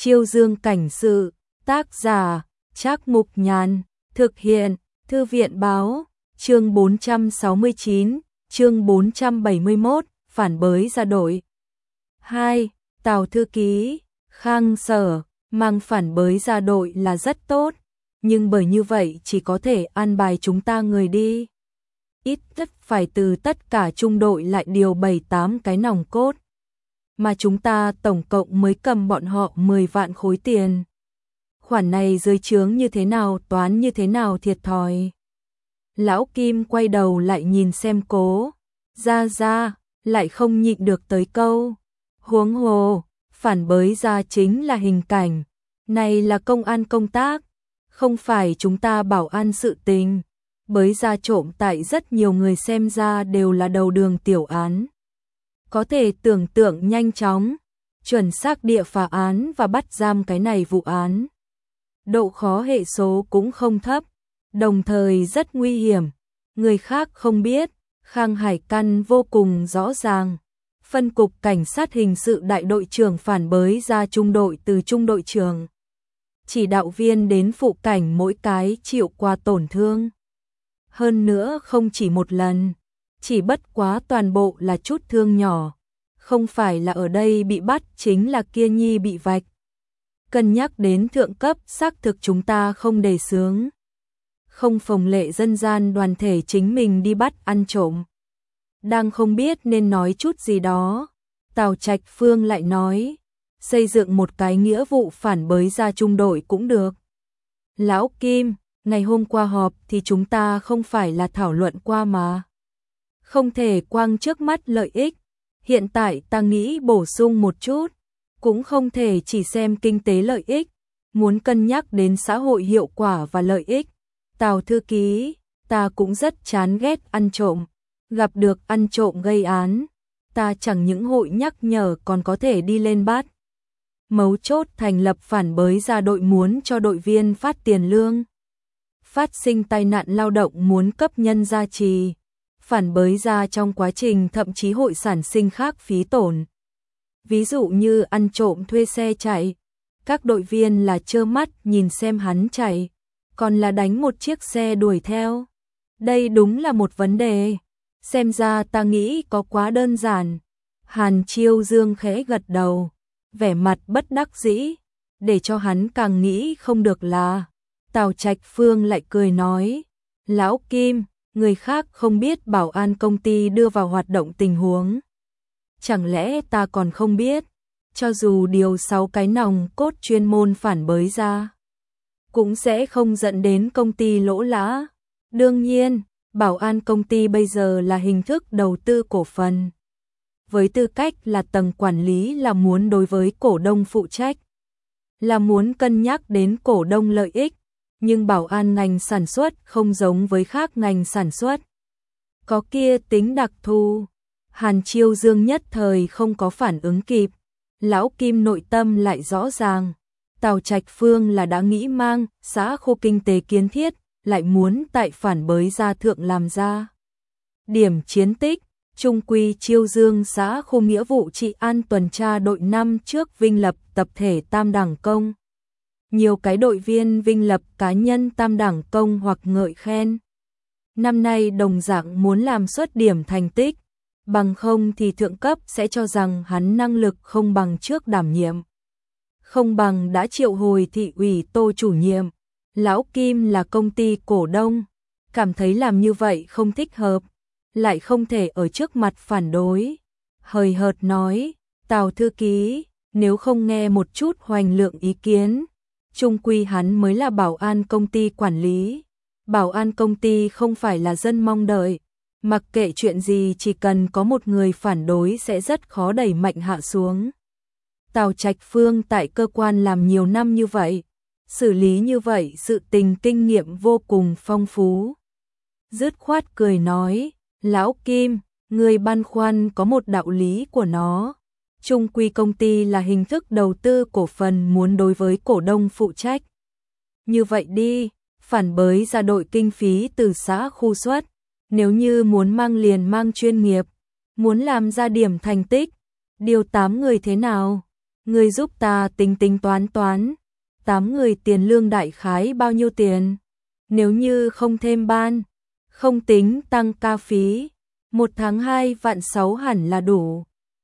Chiêu Dương cảnh sự, tác giả, Trác Mục Nhàn, thực hiện, Thư viện báo, chương 469, chương 471, phản bới ra đội. 2. Tào thư ký, Khang Sở, mang phản bới ra đội là rất tốt, nhưng bởi như vậy chỉ có thể an bài chúng ta người đi. Ít nhất phải từ tất cả trung đội lại điều 7-8 cái nòng cốt. Mà chúng ta tổng cộng mới cầm bọn họ 10 vạn khối tiền. Khoản này dưới trướng như thế nào, toán như thế nào, thiệt thòi. Lão Kim quay đầu lại nhìn xem Cố Gia, lại không nhịn được tới câu. Huống hồ, phản bới ra chính là hình cảnh. Này là công an công tác, không phải chúng ta bảo an sự tình. Bới ra trộm tại rất nhiều người xem ra đều là đầu đường tiểu án. Có thể tưởng tượng nhanh chóng, chuẩn xác địa phá án và bắt giam cái này vụ án. Độ khó hệ số cũng không thấp, đồng thời rất nguy hiểm. Người khác không biết, Khang Hải Căn vô cùng rõ ràng. Phân cục cảnh sát hình sự đại đội trưởng phản bới ra trung đội từ trung đội trưởng. Chỉ đạo viên đến phụ cảnh mỗi cái chịu qua tổn thương. Hơn nữa không chỉ một lần, chỉ bất quá toàn bộ là chút thương nhỏ. Không phải là ở đây bị bắt chính là kia nhi bị vạch. Cân nhắc đến thượng cấp xác thực chúng ta không đề xướng. Không phồng lệ dân gian đoàn thể chính mình đi bắt ăn trộm. Đang không biết nên nói chút gì đó, Tào Trạch Phương lại nói, xây dựng một cái nghĩa vụ phản bới ra trung đội cũng được. Lão Kim, ngày hôm qua họp thì chúng ta không phải là thảo luận qua mà. Không thể quang trước mắt lợi ích, hiện tại ta nghĩ bổ sung một chút, cũng không thể chỉ xem kinh tế lợi ích, muốn cân nhắc đến xã hội hiệu quả và lợi ích. Tào thư ký, ta cũng rất chán ghét ăn trộm, gặp được ăn trộm gây án, ta chẳng những hội nhắc nhở còn có thể đi lên bắt. Mấu chốt thành lập phản bới ra đội muốn cho đội viên phát tiền lương. Phát sinh tai nạn lao động muốn cấp nhân gia trì. Phản bới ra trong quá trình thậm chí hội sản sinh khác phí tổn. Ví dụ như ăn trộm thuê xe chạy, các đội viên là trơ mắt nhìn xem hắn chạy, còn là đánh một chiếc xe đuổi theo. Đây đúng là một vấn đề. Xem ra ta nghĩ có quá đơn giản. Hàn Chiêu Dương khẽ gật đầu, vẻ mặt bất đắc dĩ, để cho hắn càng nghĩ không được là. Tào Trạch Phương lại cười nói, Lão Kim, người khác không biết bảo an công ty đưa vào hoạt động tình huống. Chẳng lẽ ta còn không biết, cho dù điều 6 cái nòng cốt chuyên môn phản bới ra, cũng sẽ không dẫn đến công ty lỗ lã. Đương nhiên, bảo an công ty bây giờ là hình thức đầu tư cổ phần. Với tư cách là tầng quản lý là muốn đối với cổ đông phụ trách, là muốn cân nhắc đến cổ đông lợi ích, nhưng bảo an ngành sản xuất không giống với khác ngành sản xuất. Có kia tính đặc thù. Hàn Chiêu Dương nhất thời không có phản ứng kịp. Lão Kim nội tâm lại rõ ràng. Tào Trạch Phương là đã nghĩ mang xã khu kinh tế kiến thiết, lại muốn tại phản bới ra thượng làm ra điểm chiến tích. Trung quy Chiêu Dương xã khu nghĩa vụ trị an tuần tra đội năm trước vinh lập tập thể tam đẳng công. Nhiều cái đội viên vinh lập cá nhân tam đẳng công hoặc ngợi khen. Năm nay đồng dạng muốn làm xuất điểm thành tích, bằng không thì thượng cấp sẽ cho rằng hắn năng lực không bằng trước đảm nhiệm. Không bằng đã triệu hồi thị ủy Tô chủ nhiệm. Lão Kim là công ty cổ đông, cảm thấy làm như vậy không thích hợp, lại không thể ở trước mặt phản đối. Hời hợt nói, Tào thư ký, nếu không nghe một chút hoành lượng ý kiến, chung quy hắn mới là bảo an công ty quản lý. Bảo an công ty không phải là dân mong đợi, mặc kệ chuyện gì chỉ cần có một người phản đối sẽ rất khó đẩy mạnh hạ xuống. Tào Trạch Phương tại cơ quan làm nhiều năm như vậy, xử lý như vậy sự tình kinh nghiệm vô cùng phong phú. Dứt khoát cười nói, Lão Kim, người băn khoăn có một đạo lý của nó. Trung quy công ty là hình thức đầu tư cổ phần muốn đối với cổ đông phụ trách. Như vậy đi, phản bới ra đội kinh phí từ xã khu xuất. Nếu như muốn mang liền mang chuyên nghiệp, muốn làm ra điểm thành tích, điều 8 người thế nào? Ngươi giúp ta tính tính toán toán, 8 người tiền lương đại khái bao nhiêu tiền? Nếu như không thêm ban, không tính tăng ca phí, 1 tháng 2,6 vạn hẳn là đủ.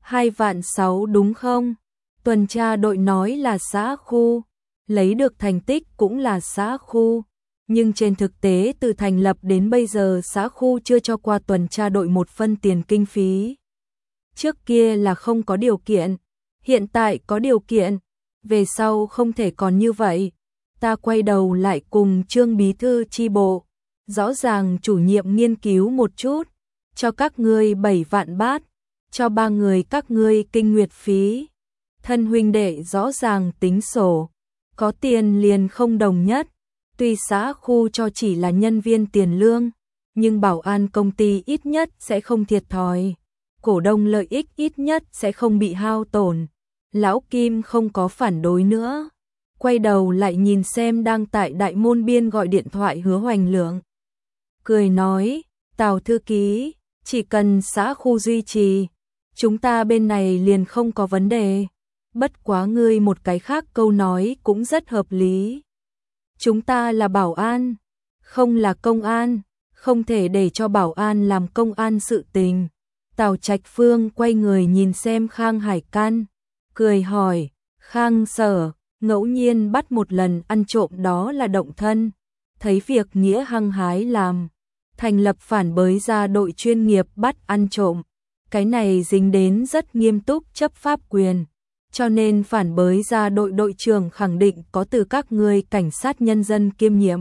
2,6 vạn đúng không? Tuần tra đội nói là xã khu, lấy được thành tích cũng là xã khu. Nhưng trên thực tế từ thành lập đến bây giờ xã khu chưa cho qua tuần tra đội một phân tiền kinh phí. Trước kia là không có điều kiện, hiện tại có điều kiện, về sau không thể còn như vậy. Ta quay đầu lại cùng Trương bí thư chi bộ, rõ ràng chủ nhiệm nghiên cứu một chút, cho các ngươi 7 vạn bát, cho 3 người các ngươi kinh nguyệt phí. Thân huynh đệ rõ ràng tính sổ, có tiền liền không đồng nhất. Tuy xã khu cho chỉ là nhân viên tiền lương, nhưng bảo an công ty ít nhất sẽ không thiệt thòi, cổ đông lợi ích ít nhất sẽ không bị hao tổn. Lão Kim không có phản đối nữa, quay đầu lại nhìn xem đang tại đại môn biên gọi điện thoại Hứa Hoành Lượng. Cười nói, Tào thư ký, chỉ cần xã khu duy trì, chúng ta bên này liền không có vấn đề. Bất quá ngươi một cái khác câu nói cũng rất hợp lý. Chúng ta là bảo an, không là công an, không thể để cho bảo an làm công an sự tình. Tào Trạch Phương quay người nhìn xem Khang Hải Căn, cười hỏi, Khang Sở, ngẫu nhiên bắt một lần ăn trộm đó là động thân, thấy việc nghĩa hăng hái làm, thành lập phản bới ra đội chuyên nghiệp bắt ăn trộm, cái này dính đến rất nghiêm túc chấp pháp quyền. Cho nên phản bới ra đội đội trưởng khẳng định có từ các ngươi cảnh sát nhân dân kiêm nhiệm.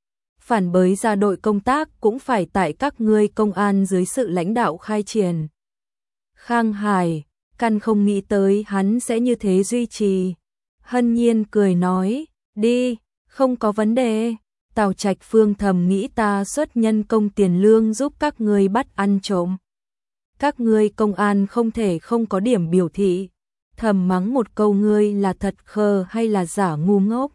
Phản bới ra đội công tác cũng phải tại các ngươi công an dưới sự lãnh đạo khai triển. Khang Hải, Căn không nghĩ tới hắn sẽ như thế duy trì. Hân Nhiên cười nói, đi, không có vấn đề. Tào Trạch Phương thầm nghĩ ta xuất nhân công tiền lương giúp các ngươi bắt ăn trộm. Các ngươi công an không thể không có điểm biểu thị. Thầm mắng một câu ngươi là thật khờ hay là giả ngu ngốc.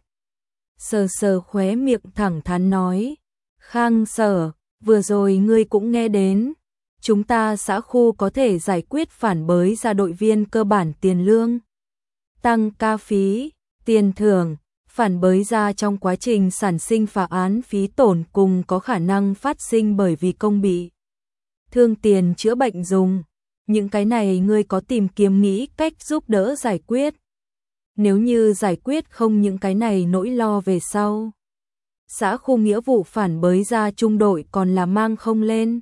Sờ sờ khóe miệng thẳng thắn nói, Khang Sở, vừa rồi ngươi cũng nghe đến, chúng ta xã khu có thể giải quyết phản bới ra đội viên cơ bản tiền lương, tăng ca phí, tiền thưởng, phản bới ra trong quá trình sản sinh phá án phí tổn cùng có khả năng phát sinh bởi vì công bị thương tiền chữa bệnh dùng. Những cái này ngươi có tìm kiếm nghĩ cách giúp đỡ giải quyết. Nếu như giải quyết không những cái này nỗi lo về sau. Xã khu nghĩa vụ phản bới ra trung đội còn là mang không lên.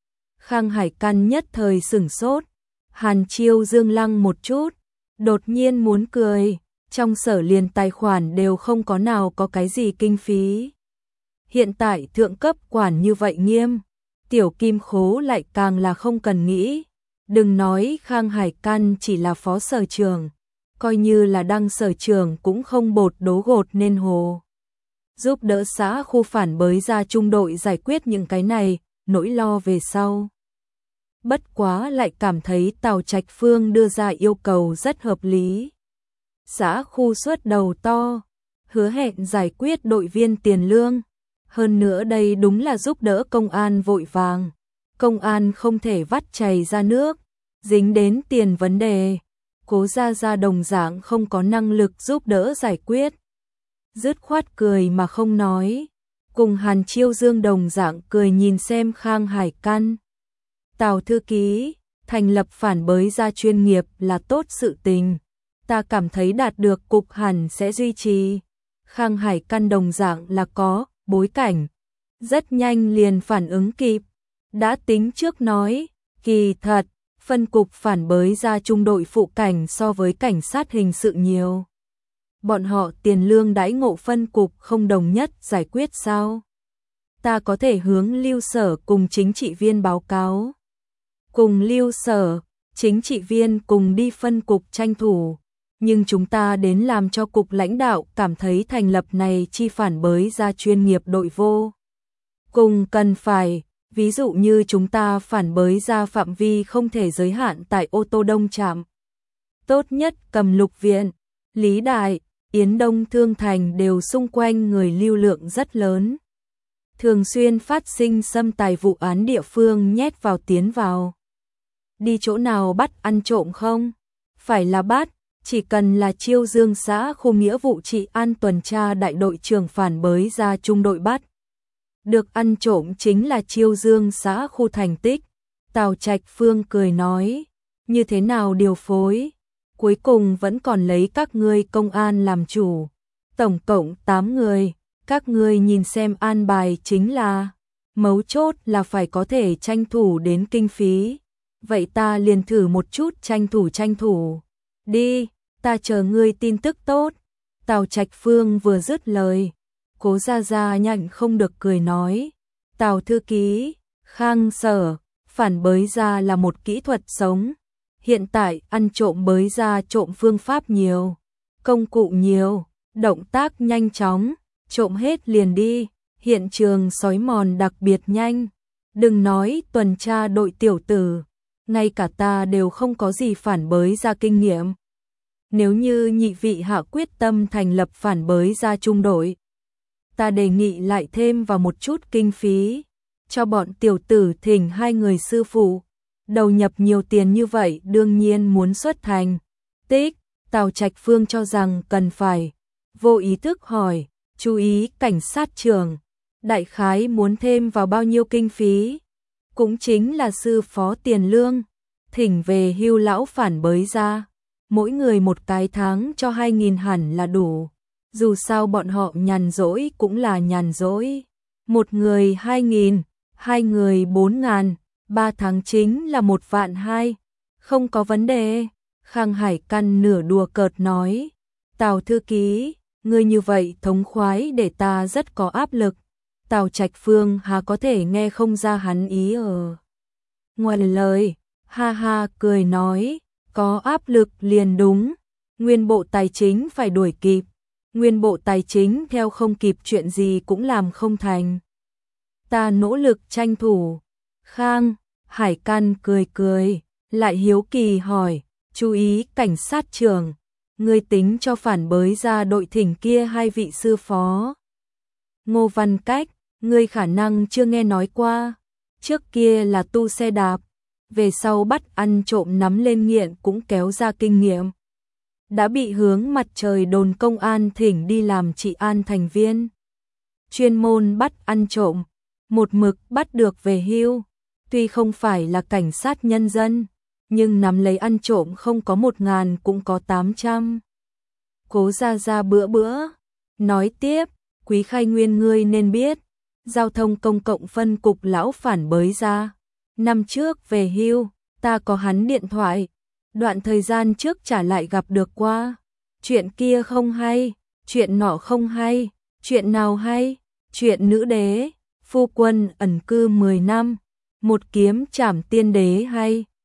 Khang Hải Căn nhất thời sửng sốt. Hàn Chiêu dương lăng một chút. Đột nhiên muốn cười. Trong sở liền tài khoản đều không có nào có cái gì kinh phí. Hiện tại thượng cấp quản như vậy nghiêm. Tiểu Kim Khố lại càng là không cần nghĩ. Đừng nói Khang Hải Căn chỉ là phó sở trưởng, coi như là đăng sở trưởng cũng không bột đố gột nên hồ. Giúp đỡ xã khu phản bới ra trung đội giải quyết những cái này, nỗi lo về sau. Bất quá lại cảm thấy Tào Trạch Phương đưa ra yêu cầu rất hợp lý. Xã khu suốt đầu to, hứa hẹn giải quyết đội viên tiền lương. Hơn nữa đây đúng là giúp đỡ công an vội vàng. Công an không thể vắt chảy ra nước, dính đến tiền vấn đề, Cố Gia đồng dạng không có năng lực giúp đỡ giải quyết. Dứt khoát cười mà không nói, cùng Hàn Chiêu Dương đồng dạng cười nhìn xem Khang Hải Căn. Tào thư ký, thành lập phản bới ra chuyên nghiệp là tốt sự tình, ta cảm thấy đạt được cục hẳn sẽ duy trì. Khang Hải Căn đồng dạng là có bối cảnh, rất nhanh liền phản ứng kịp. Đã tính trước nói, kỳ thật, phân cục phản bới ra trung đội phụ cảnh so với cảnh sát hình sự nhiều. Bọn họ tiền lương đãi ngộ phân cục không đồng nhất giải quyết sao? Ta có thể hướng Lưu Sở cùng chính trị viên báo cáo. Cùng Lưu Sở, chính trị viên cùng đi phân cục tranh thủ. Nhưng chúng ta đến làm cho cục lãnh đạo cảm thấy thành lập này chi phản bới ra chuyên nghiệp đội vô. Cùng cần phải. Ví dụ như chúng ta phản bới ra phạm vi không thể giới hạn tại ô tô đông trạm. Tốt nhất Cầm Lục Viện, Lý Đại, Yến Đông Thương Thành đều xung quanh người lưu lượng rất lớn. Thường xuyên phát sinh xâm tài vụ án địa phương nhét vào tiến vào. Đi chỗ nào bắt ăn trộm không? Phải là bắt, chỉ cần là Chiêu Dương xã khu nghĩa vụ trị an tuần tra đại đội trưởng phản bới ra trung đội bắt. Được ăn trộm chính là Chiêu Dương xã khu thành tích. Tào Trạch Phương cười nói, như thế nào điều phối? Cuối cùng vẫn còn lấy các ngươi công an làm chủ. Tổng cộng 8 người, các ngươi nhìn xem an bài chính là, mấu chốt là phải có thể tranh thủ đến kinh phí. Vậy ta liền thử một chút tranh thủ. Đi, ta chờ ngươi tin tức tốt. Tào Trạch Phương vừa dứt lời, Cố Gia Gia nhịn không được cười nói, Tào thư ký, Khang Sở, phản bới ra là một kỹ thuật sống. Hiện tại ăn trộm bới ra trộm phương pháp nhiều, công cụ nhiều, động tác nhanh chóng, trộm hết liền đi, hiện trường xói mòn đặc biệt nhanh. Đừng nói tuần tra đội tiểu tử, ngay cả ta đều không có gì phản bới ra kinh nghiệm. Nếu như nhị vị hạ quyết tâm thành lập phản bới ra trung đội, ta đề nghị lại thêm vào một chút kinh phí, cho bọn tiểu tử thỉnh 2 người sư phụ. Đầu nhập nhiều tiền như vậy đương nhiên muốn xuất thành tích. Tào Trạch Phương cho rằng cần phải, vô ý thức hỏi, chú ý cảnh sát trưởng, đại khái muốn thêm vào bao nhiêu kinh phí? Cũng chính là sư phó tiền lương, thỉnh về hưu lão phản bới ra, mỗi người một cái tháng cho 2.000 hẳn là đủ. Dù sao bọn họ nhàn rỗi cũng là nhàn rỗi. Một người 2.000, 2 người 4.000, 3 tháng chính là 1.200.000. Không có vấn đề. Khang Hải Căn nửa đùa cợt nói, Tào thư ký, ngươi như vậy thống khoái để ta rất có áp lực. Tào Trạch Phương hà có thể nghe không ra hắn ý ở ngoài lời, ha ha cười nói, có áp lực liền đúng, nguyên bộ tài chính phải đuổi kịp, nguyên bộ tài chính theo không kịp chuyện gì cũng làm không thành. Ta nỗ lực tranh thủ. Khang Hải Căn cười, lại hiếu kỳ hỏi, chú ý cảnh sát trưởng, ngươi tính cho phản bới ra đội thỉnh kia 2 vị sư phó. Ngô Văn Cách, ngươi khả năng chưa nghe nói qua, trước kia là tu xe đạp, về sau bắt ăn trộm nắm lên nghiện cũng kéo ra kinh nghiệm. Đã bị hướng mặt trời đồn công an thỉnh đi làm trị an thành viên. Chuyên môn bắt ăn trộm, một mực bắt được về hưu, tuy không phải là cảnh sát nhân dân, nhưng nắm lấy ăn trộm không có 1.000 cũng có 800. Cố Gia bữa, nói tiếp, Quý Khai Nguyên ngươi nên biết, giao thông công cộng phân cục lão phản bới ra. Năm trước về hưu, ta có hắn điện thoại, đoạn thời gian trước trả lại gặp được qua. Chuyện kia không hay, chuyện nọ không hay, chuyện nào hay, chuyện nữ đế, phu quân ẩn cư 10 năm, một kiếm trảm tiên đế hay.